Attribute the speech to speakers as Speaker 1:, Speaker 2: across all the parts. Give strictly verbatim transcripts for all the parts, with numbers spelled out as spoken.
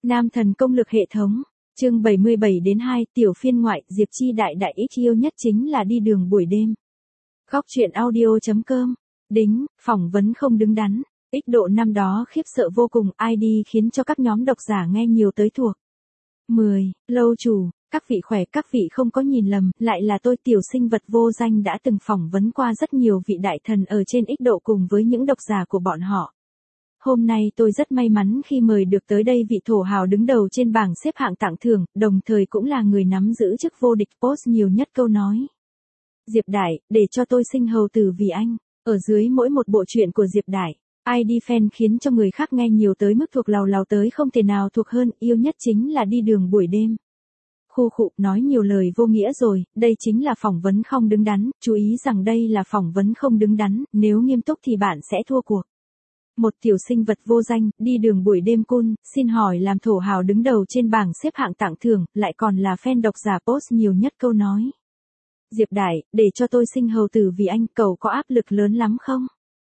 Speaker 1: Nam thần công lực hệ thống, chương bảy mươi bảy đến hai, tiểu phiên ngoại, Diệp Chi đại đại ích yêu nhất chính là đi đường buổi đêm. Góc truyện audio.com, đính, phỏng vấn không đứng đắn, ích độ năm đó khiếp sợ vô cùng, i đê khiến cho các nhóm độc giả nghe nhiều tới thuộc. mười, lâu chủ, các vị khỏe, các vị không có nhìn lầm, lại là tôi tiểu sinh vật vô danh đã từng phỏng vấn qua rất nhiều vị đại thần ở trên ích độ cùng với những độc giả của bọn họ. Hôm nay tôi rất may mắn khi mời được tới đây vị thổ hào đứng đầu trên bảng xếp hạng tặng thưởng, đồng thời cũng là người nắm giữ chức vô địch post nhiều nhất câu nói. Diệp Đại, để cho tôi sinh hầu tử vì anh, ở dưới mỗi một bộ truyện của Diệp Đại, i đê fan khiến cho người khác nghe nhiều tới mức thuộc lào lào tới không thể nào thuộc hơn, yêu nhất chính là đi đường buổi đêm. Khu khụ, nói nhiều lời vô nghĩa rồi, đây chính là phỏng vấn không đứng đắn, chú ý rằng đây là phỏng vấn không đứng đắn, nếu nghiêm túc thì bạn sẽ thua cuộc. Một tiểu sinh vật vô danh, đi đường buổi đêm cool, xin hỏi làm thổ hào đứng đầu trên bảng xếp hạng tặng thưởng, lại còn là fan độc giả post nhiều nhất câu nói. Diệp Đại, để cho tôi sinh hầu tử vì anh, cậu có áp lực lớn lắm không?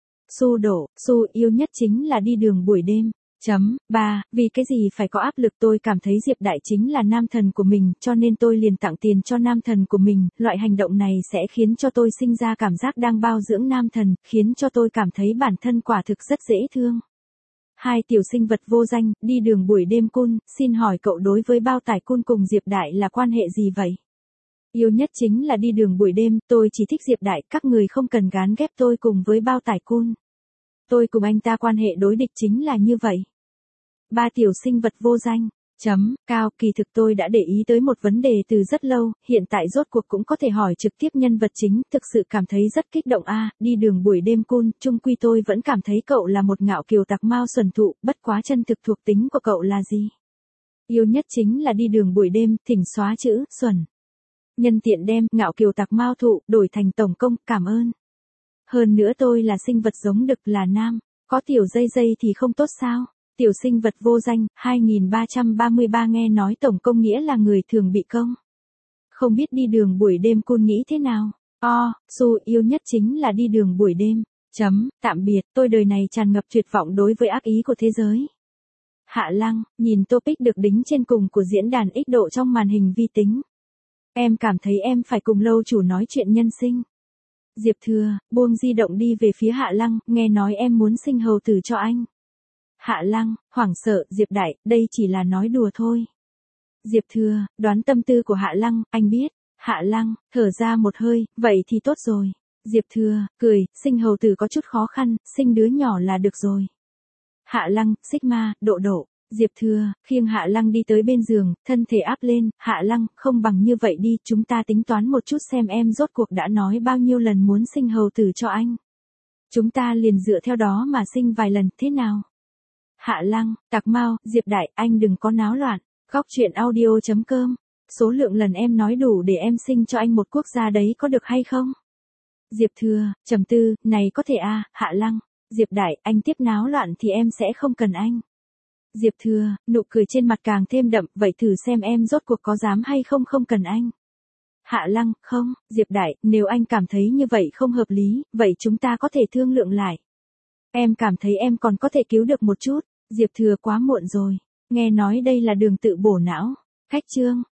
Speaker 1: Su đổ, Su yêu nhất chính là đi đường buổi đêm. Chấm, ba, vì cái gì phải có áp lực, tôi cảm thấy Diệp Đại chính là nam thần của mình, cho nên tôi liền tặng tiền cho nam thần của mình, loại hành động này sẽ khiến cho tôi sinh ra cảm giác đang bao dưỡng nam thần, khiến cho tôi cảm thấy bản thân quả thực rất dễ thương. Hai tiểu sinh vật vô danh, đi đường buổi đêm cool, xin hỏi cậu đối với bao tải cool cùng Diệp Đại là quan hệ gì vậy? Yêu nhất chính là đi đường buổi đêm, tôi chỉ thích Diệp Đại, các người không cần gán ghép tôi cùng với bao tải cool. Tôi cùng anh ta quan hệ đối địch chính là như vậy. Ba tiểu sinh vật vô danh, chấm, cao, kỳ thực tôi đã để ý tới một vấn đề từ rất lâu, hiện tại rốt cuộc cũng có thể hỏi trực tiếp nhân vật chính, thực sự cảm thấy rất kích động a à, đi đường buổi đêm cool, chung quy tôi vẫn cảm thấy cậu là một ngạo kiều tặc mao xuẩn thụ, bất quá chân thực thuộc tính của cậu là gì? Yêu nhất chính là đi đường buổi đêm, thỉnh xóa chữ, xuẩn. Nhân tiện đem, ngạo kiều tặc mao thụ, đổi thành tổng công, cảm ơn. Hơn nữa tôi là sinh vật giống đực là nam, có tiểu dây dây thì không tốt sao? Tiểu sinh vật vô danh, hai nghìn ba trăm ba mươi ba nghe nói tổng công nghĩa là người thường bị công. Không biết đi đường buổi đêm cool nghĩ thế nào? O, Su yêu nhất chính là đi đường buổi đêm. Chấm, tạm biệt, tôi đời này tràn ngập tuyệt vọng đối với ác ý của thế giới. Hạ Lăng, nhìn topic được đính trên cùng của diễn đàn ích độ trong màn hình vi tính. Em cảm thấy em phải cùng lâu chủ nói chuyện nhân sinh. Diệp Thừa, buông di động đi về phía Hạ Lăng, nghe nói em muốn sinh hầu tử cho anh. Hạ Lăng, hoảng sợ, Diệp Đại, đây chỉ là nói đùa thôi. Diệp Thừa, đoán tâm tư của Hạ Lăng, anh biết. Hạ Lăng, thở ra một hơi, vậy thì tốt rồi. Diệp Thừa, cười, sinh hầu tử có chút khó khăn, sinh đứa nhỏ là được rồi. Hạ Lăng, Sigma, độ độ. Diệp Thừa, khiêng Hạ Lăng đi tới bên giường, thân thể áp lên, Hạ Lăng, không bằng như vậy đi, chúng ta tính toán một chút xem em rốt cuộc đã nói bao nhiêu lần muốn sinh hầu tử cho anh. Chúng ta liền dựa theo đó mà sinh vài lần, thế nào? Hạ Lăng, tặc mau, Diệp Đại, anh đừng có náo loạn, góc truyện audio.com, số lượng lần em nói đủ để em sinh cho anh một quốc gia đấy có được hay không? Diệp Thừa, trầm tư, này có thể à, Hạ Lăng, Diệp Đại, anh tiếp náo loạn thì em sẽ không cần anh. Diệp Thừa, nụ cười trên mặt càng thêm đậm, vậy thử xem em rốt cuộc có dám hay không không cần anh. Hạ Lăng, không, Diệp Đại, nếu anh cảm thấy như vậy không hợp lý, vậy chúng ta có thể thương lượng lại. Em cảm thấy em còn có thể cứu được một chút. Diệp Thừa quá muộn rồi. Nghe nói đây là đường tự bổ não. Khách chương,